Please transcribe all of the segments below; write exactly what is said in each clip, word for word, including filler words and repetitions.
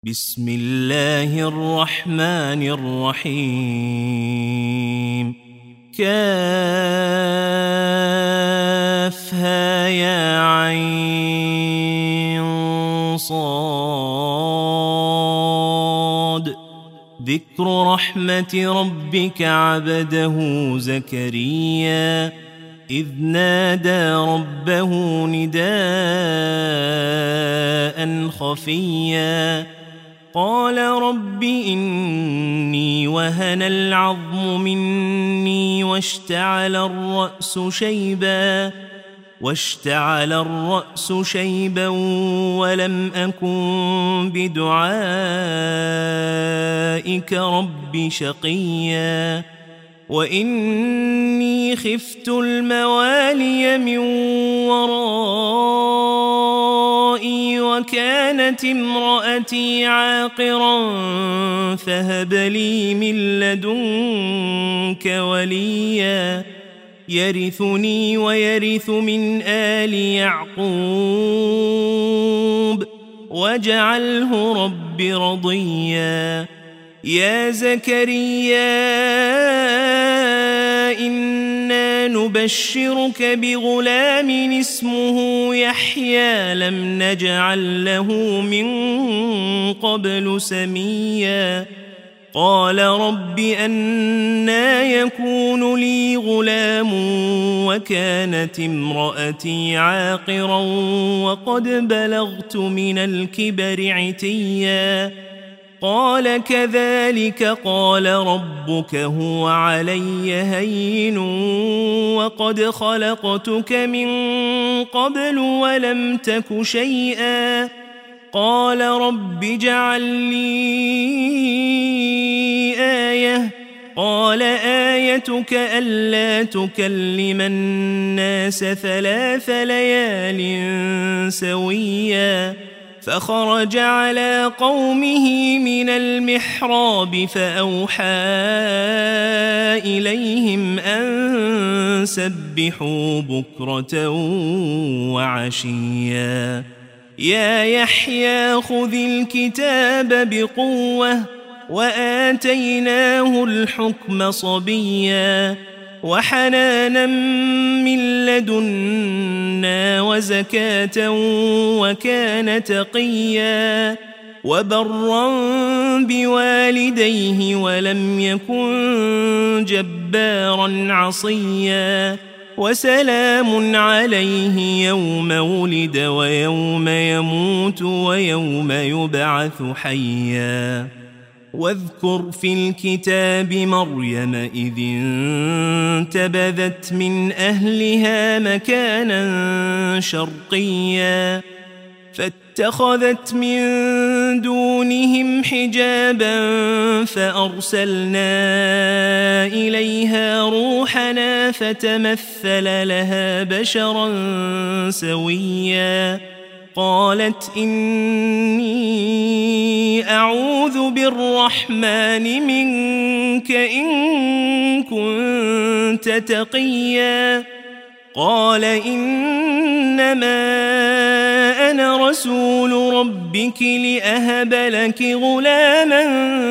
بسم الله الرحمن الرحيم. كافها يا عين صاد. ذكر رحمة ربك عبده زكريا إذ نادى ربه نداء خفيا قال رب إني وهن العظم مني واشتعل الرأس شيبا واشتعل الرأس شيبا ولم أكن بدعائك رب شقيا وإني خفت الموالي من ورائي وكانت امرأتي عاقرا فهب لي من لدنك وليا يرثني ويرث من آل يعقوب واجعله رب رضيا. يا زكريا إنا نبشرك بغلام اسمه يحيى لم نجعل له من قبل سميا قال رب أنى يكون لي غلام وكانت امرأتي عاقرا وقد بلغت من الكبر عتيا قال كذلك قال ربك هو علي هين وقد خلقتك من قبل ولم تك شيئا قال رب اجعل لي آية قال آيتك ألا تكلم الناس ثلاث ليال سويا فخرج على قومه من المحراب فأوحى إليهم أن سبحوا بكرة وعشيا. يا يحيى خذ الكتاب بقوة وآتيناه الحكم صبيا وحنانا من لدنا وزكاة وكان تقيا وبرا بوالديه ولم يكن جبارا عصيا وسلام عليه يوم ولد ويوم يموت ويوم يبعث حيا. واذكر في الكتاب مريم إذ انتبذت من أهلها مكانا شرقيا فاتخذت من دونهم حجابا فأرسلنا إليها روحنا فتمثل لها بشرا سويا قالت إني أعوذ بالرحمن منك إن كنت تقيا قال إنما أنا رسول ربك لأهب لك غلاما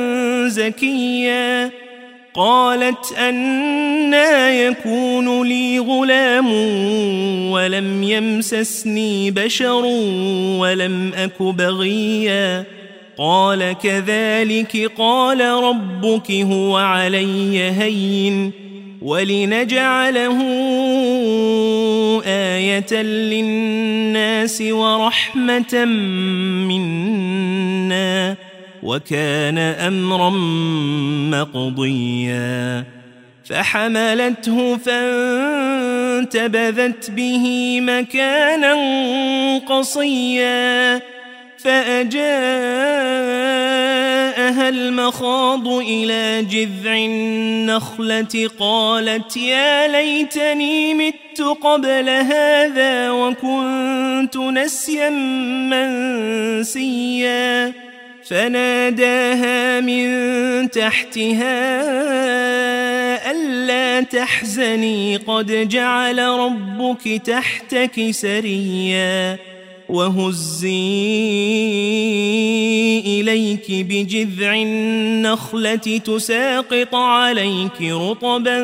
زكيا قالت أنى يكون لي غلام ولم يمسسني بشر ولم أك بغيا قال كذلك قال ربك هو علي هين ولنجعله آية للناس ورحمة منا وكان أمرا مقضيا. فحملته فانتبذت به مكانا قصيا فأجاءها المخاض إلى جذع النخلة قالت يا ليتني مت قبل هذا وكنت نسيا منسيا فناداها من تحتها ألا تحزني قد جعل ربك تحتك سريا وهزي إليك بجذع النخلة تساقط عليك رطبا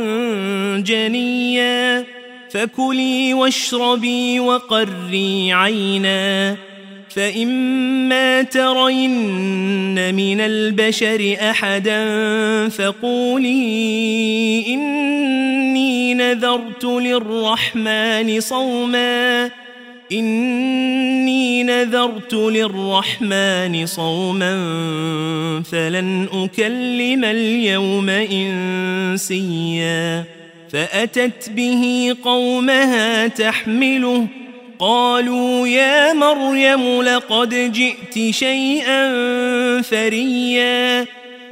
جنيا فكلي واشربي وقري عينا فإما ترين من البشر أحدا فقولي إني نذرت للرحمن صوما إني نذرت للرحمن صوما فلن أكلم اليوم إنسيا فأتت به قومها تحمله قالوا يا مريم لقد جئت شيئا فريا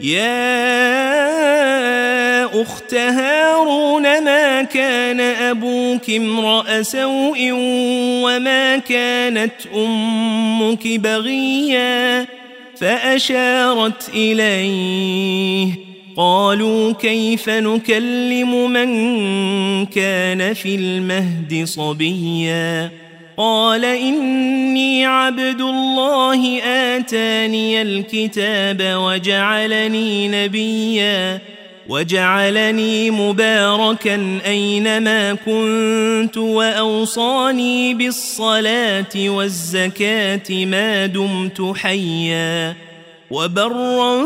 يا أخت هارون ما كان أبوك امرأ سوء وما كانت أمك بغيا فأشارت إليه قالوا كيف نكلم من كان في المهد صبيا قال إني عبد الله آتاني الكتاب وجعلني نبيا وجعلني مباركا أينما كنت وأوصاني بالصلاة والزكاة ما دمت حيا وبرا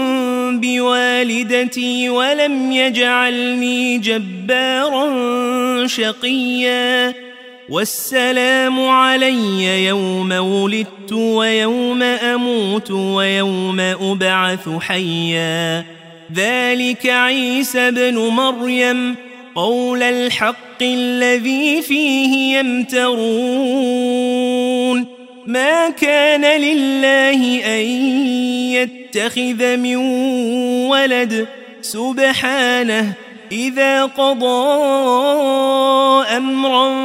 بوالدتي ولم يجعلني جبارا شقيا والسلام علي يوم ولدت ويوم أموت ويوم أبعث حيا ذلك عيسى بن مريم قول الحق الذي فيه يمترون ما كان لله أن يتخذ من ولد سبحانه إذا قضى أمرا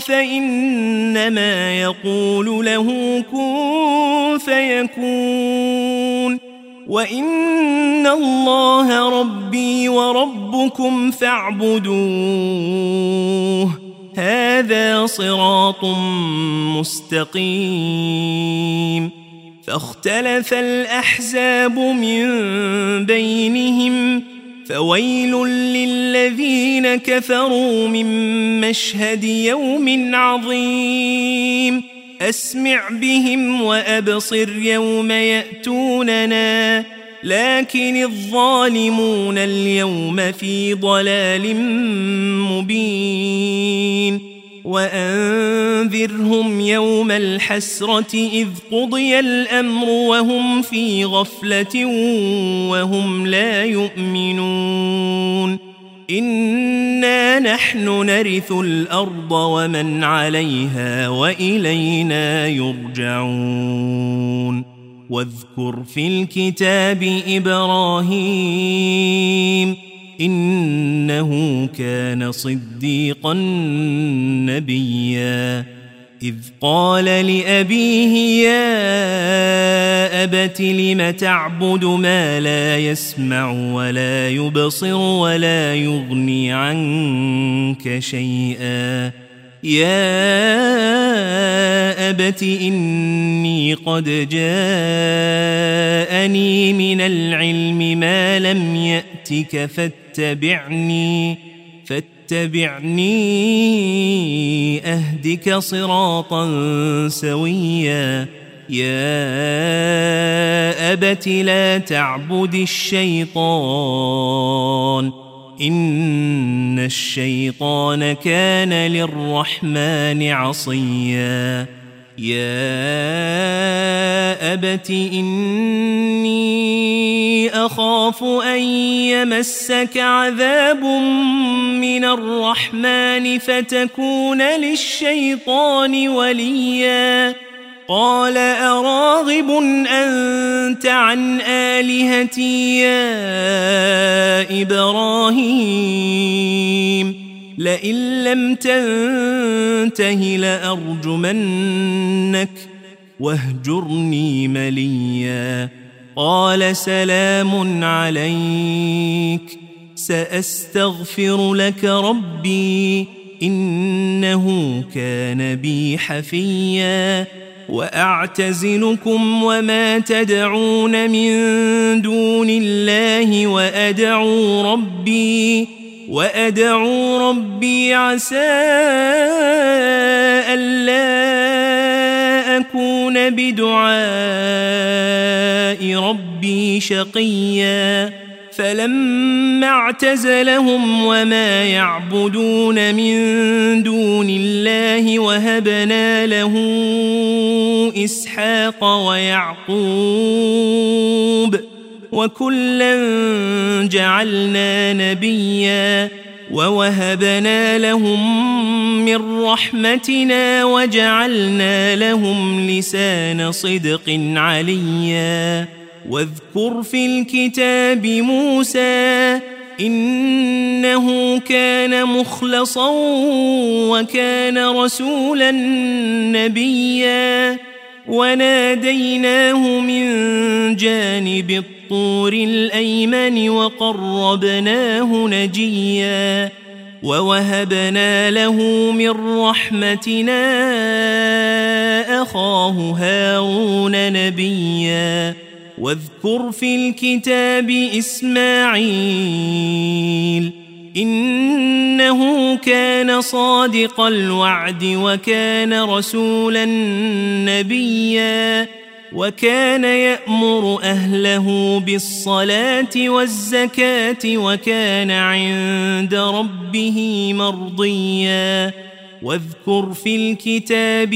فإنما يقول له كن فيكون وإن الله ربي وربكم فاعبدوه هذا صراط مستقيم فاختلف الأحزاب من بينهم فويل للذين كفروا من مشهد يوم عظيم أسمع بهم وأبصر يوم يأتوننا لكن الظالمون اليوم في ضلال مبين وأنذرهم يوم الحسرة إذ قضي الأمر وهم في غفلة وهم لا يؤمنون إنا نحن نرث الأرض ومن عليها وإلينا يرجعون واذكر في الكتاب إبراهيم إنه كان صديقا نبيا إذ قال لأبيه يا أبت لم تعبد ما لا يسمع ولا يبصر ولا يغني عنك شيئا يا أبت إني قد جاءني من العلم ما لم يأتك فاتبعني فاتبعني أهدك صراطا سويا يا أبت لا تعبد الشيطان إن الشيطان كان للرحمن عصيا يا أبت إني أخاف أن يمسك عذاب من الرحمن فتكون للشيطان وليا قال أراغب أنت عن آلهتي يا إبراهيم لئن لم تنته لأرجمنك واهجرني مليا قال سلام عليك سأستغفر لك ربي إنه كان بي حفيا وأعتزلكم وما تدعون من دون الله وأدعو ربي وأدعو ربي عسى ألا أكون بدعاء ربي شقيا فلما اعتزلهم وما يعبدون من دون الله وهبنا له إسحاق ويعقوب وكلا جعلنا نبيا ووهبنا لهم من رحمتنا وجعلنا لهم لسان صدق عليا واذكر في الكتاب موسى إنه كان مخلصا وكان رسولا نبيا وناديناه من جانب الطور الأيمن وقربناه نجيا ووهبنا له من رحمتنا أخاه هارون نبيا واذكر في الكتاب إسماعيل إنه كان صادق الوعد وكان رسولا نبيا وكان يأمر أهله بالصلاة والزكاة وكان عند ربه مرضيا واذكر في الكتاب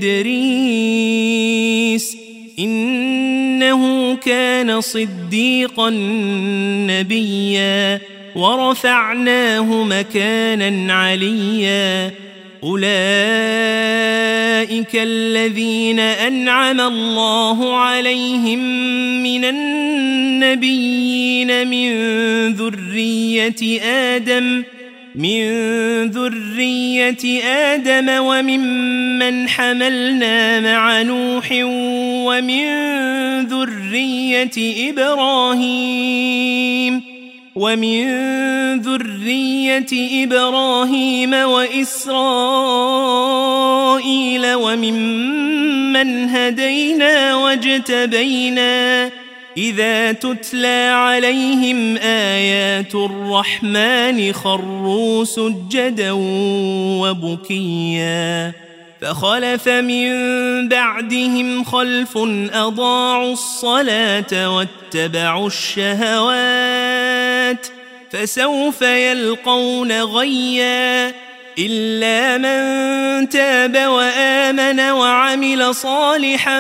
إدريس إنه كان صديقا نبيا ورفعناه مكانا عليا أولئك الذين أنعم الله عليهم من النبيين من ذرية آدم من ذرية آدم وممن حملنا مع نوح ومن ذرية إبراهيم ومن ذرية إبراهيم وإسرائيل وممن هدينا واجتبينا إذا تتلى عليهم آيات الرحمن خروا سجدا وبكيا فخلف من بعدهم خلف أضاعوا الصلاة واتبعوا الشهوات فسوف يلقون غيا إلا من تاب وآمن وعمل صالحا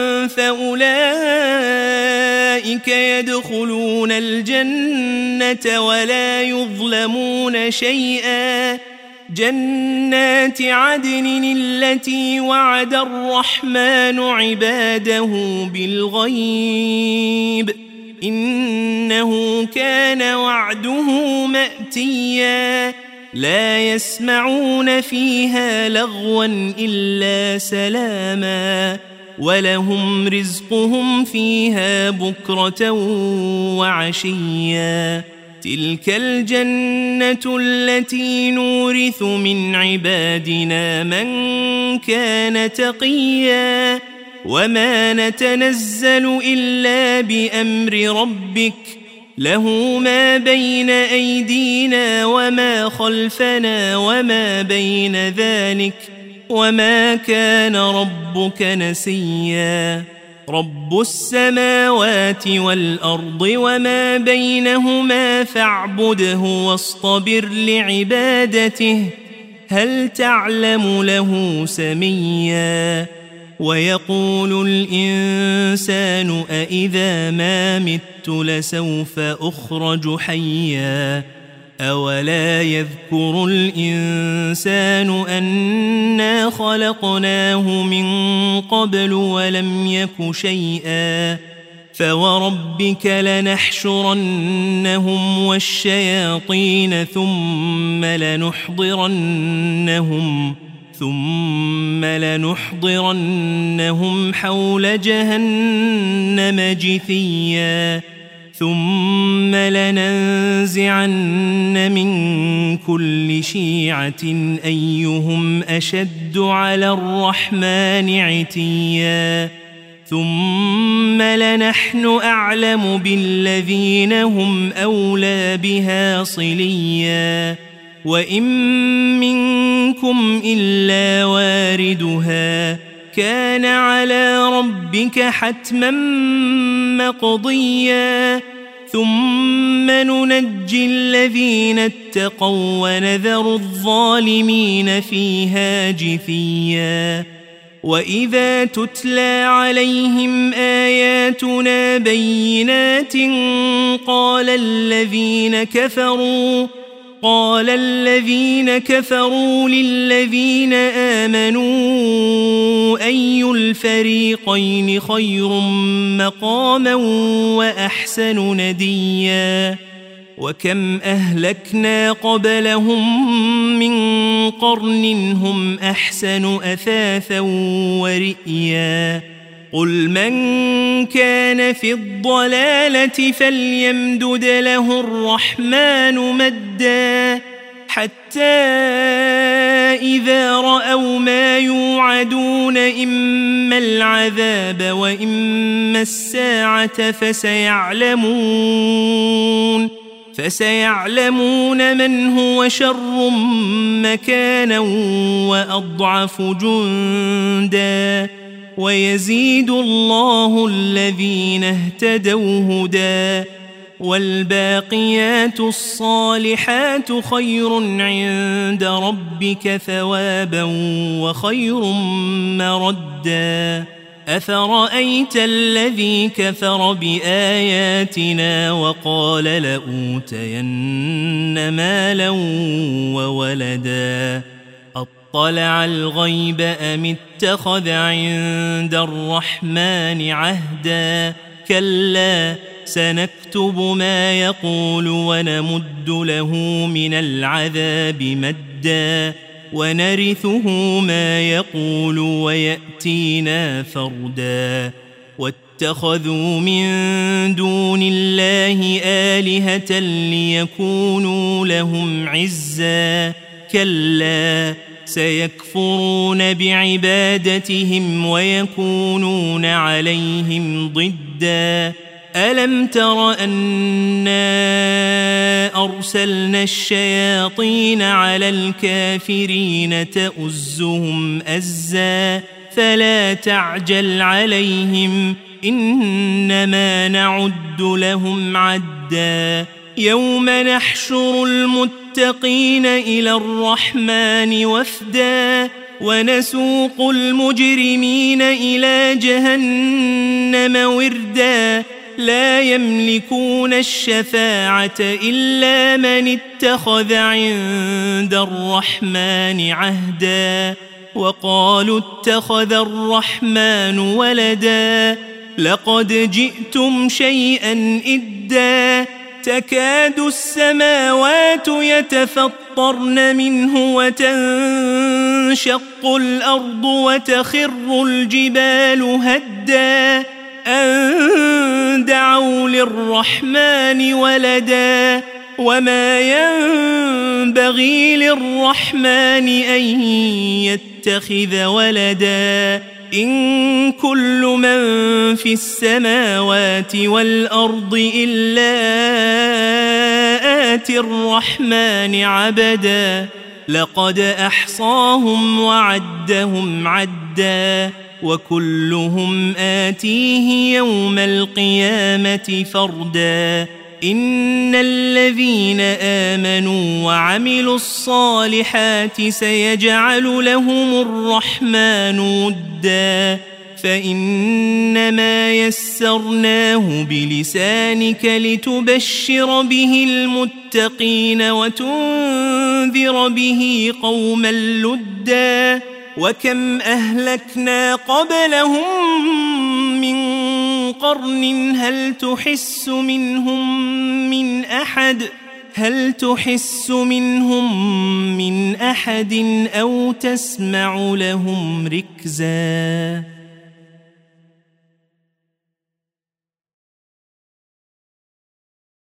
فأولئك يدخلون الجنة ولا يظلمون شيئا جنات عدن التي وعد الرحمن عباده بالغيب إنه كان وعده مأتيا لا يسمعون فيها لغوا إلا سلاما ولهم رزقهم فيها بكرة وعشيا تلك الجنة التي نورث من عبادنا من كان تقيا وما نتنزل إلا بأمر ربك له ما بين أيدينا وما خلفنا وما بين ذلك وما كان ربك نسيا رب السماوات والأرض وما بينهما فاعبده واصطبر لعبادته هل تعلم له سميا ويقول الإنسان أإذا ما مت لسوف أخرج حيا أولا يذكر الإنسان أنا خلقناه من قبل ولم يك شيئا فوربك لنحشرنهم والشياطين ثم لنحضرنهم ثم لنحضرنهم حول جهنم جثيا ثم لننزعن من كل شيعة أيهم أشد على الرحمن عتيا ثم لنحن أعلم بالذين هم أولى بها صليا وإن منكم إلا واردها كان على ربك حتما مقضيا ثم ننجي الذين اتقوا ونذر الظالمين فيها جثيا وإذا تتلى عليهم آياتنا بينات قال الذين كفروا قال الذين كفروا للذين آمنوا أي الفريقين خير مقاما وأحسن نديا وكم أهلكنا قبلهم من قرن هم أحسن أثاثا ورئيا قل من كان في الضلالة فليمدد له الرحمن مدا حتى إذا رأوا ما يوعدون إما العذاب وإما الساعة فسيعلمون فسيعلمون من هو شر مكانا وأضعف جندا ويزيد الله الذين اهتدوا هدى والباقيات الصالحات خير عند ربك ثوابا وخير مردا أفرأيت الذي كفر بآياتنا وقال لأوتين مالا وولدا أطلع الغيب أم اتخذ عند الرحمن عهدا كلا سنكتب ما يقول ونمد له من العذاب مدا ونرثه ما يقول ويأتينا فردا واتخذوا من دون الله آلهة ليكونوا لهم عزا كلا سيكفرون بعبادتهم ويكونون عليهم ضدا ألم تر أنا أرسلنا الشياطين على الكافرين تؤزهم أزا فلا تعجل عليهم إنما نعد لهم عدا يوم نحشر المتقين إلى الرحمن وفدا ونسوق المجرمين إلى جهنم وردا لا يملكون الشفاعة إلا من اتخذ عند الرحمن عهدا وقالوا اتخذ الرحمن ولدا لقد جئتم شيئا إدا تكاد السماوات يتفطرن منه وتنشق الأرض وتخر الجبال هدا أن دعوا للرحمن ولدا وما ينبغي للرحمن أن يتخذ ولدا إن كل من في السماوات والأرض إلا آتي الرحمن عبدا لقد أحصاهم وعدهم عدا وكلهم آتيه يوم القيامة فردا إن الذين آمنوا وعملوا الصالحات سيجعل لهم الرحمن ودا فإنما يسرناه بلسانك لتبشر به المتقين وتنذر به قوما لدا وكم أهلكنا قبلهم من قرن هل تحس منهم من أحد هل تحس منهم من أحد أو تسمع لهم ركزا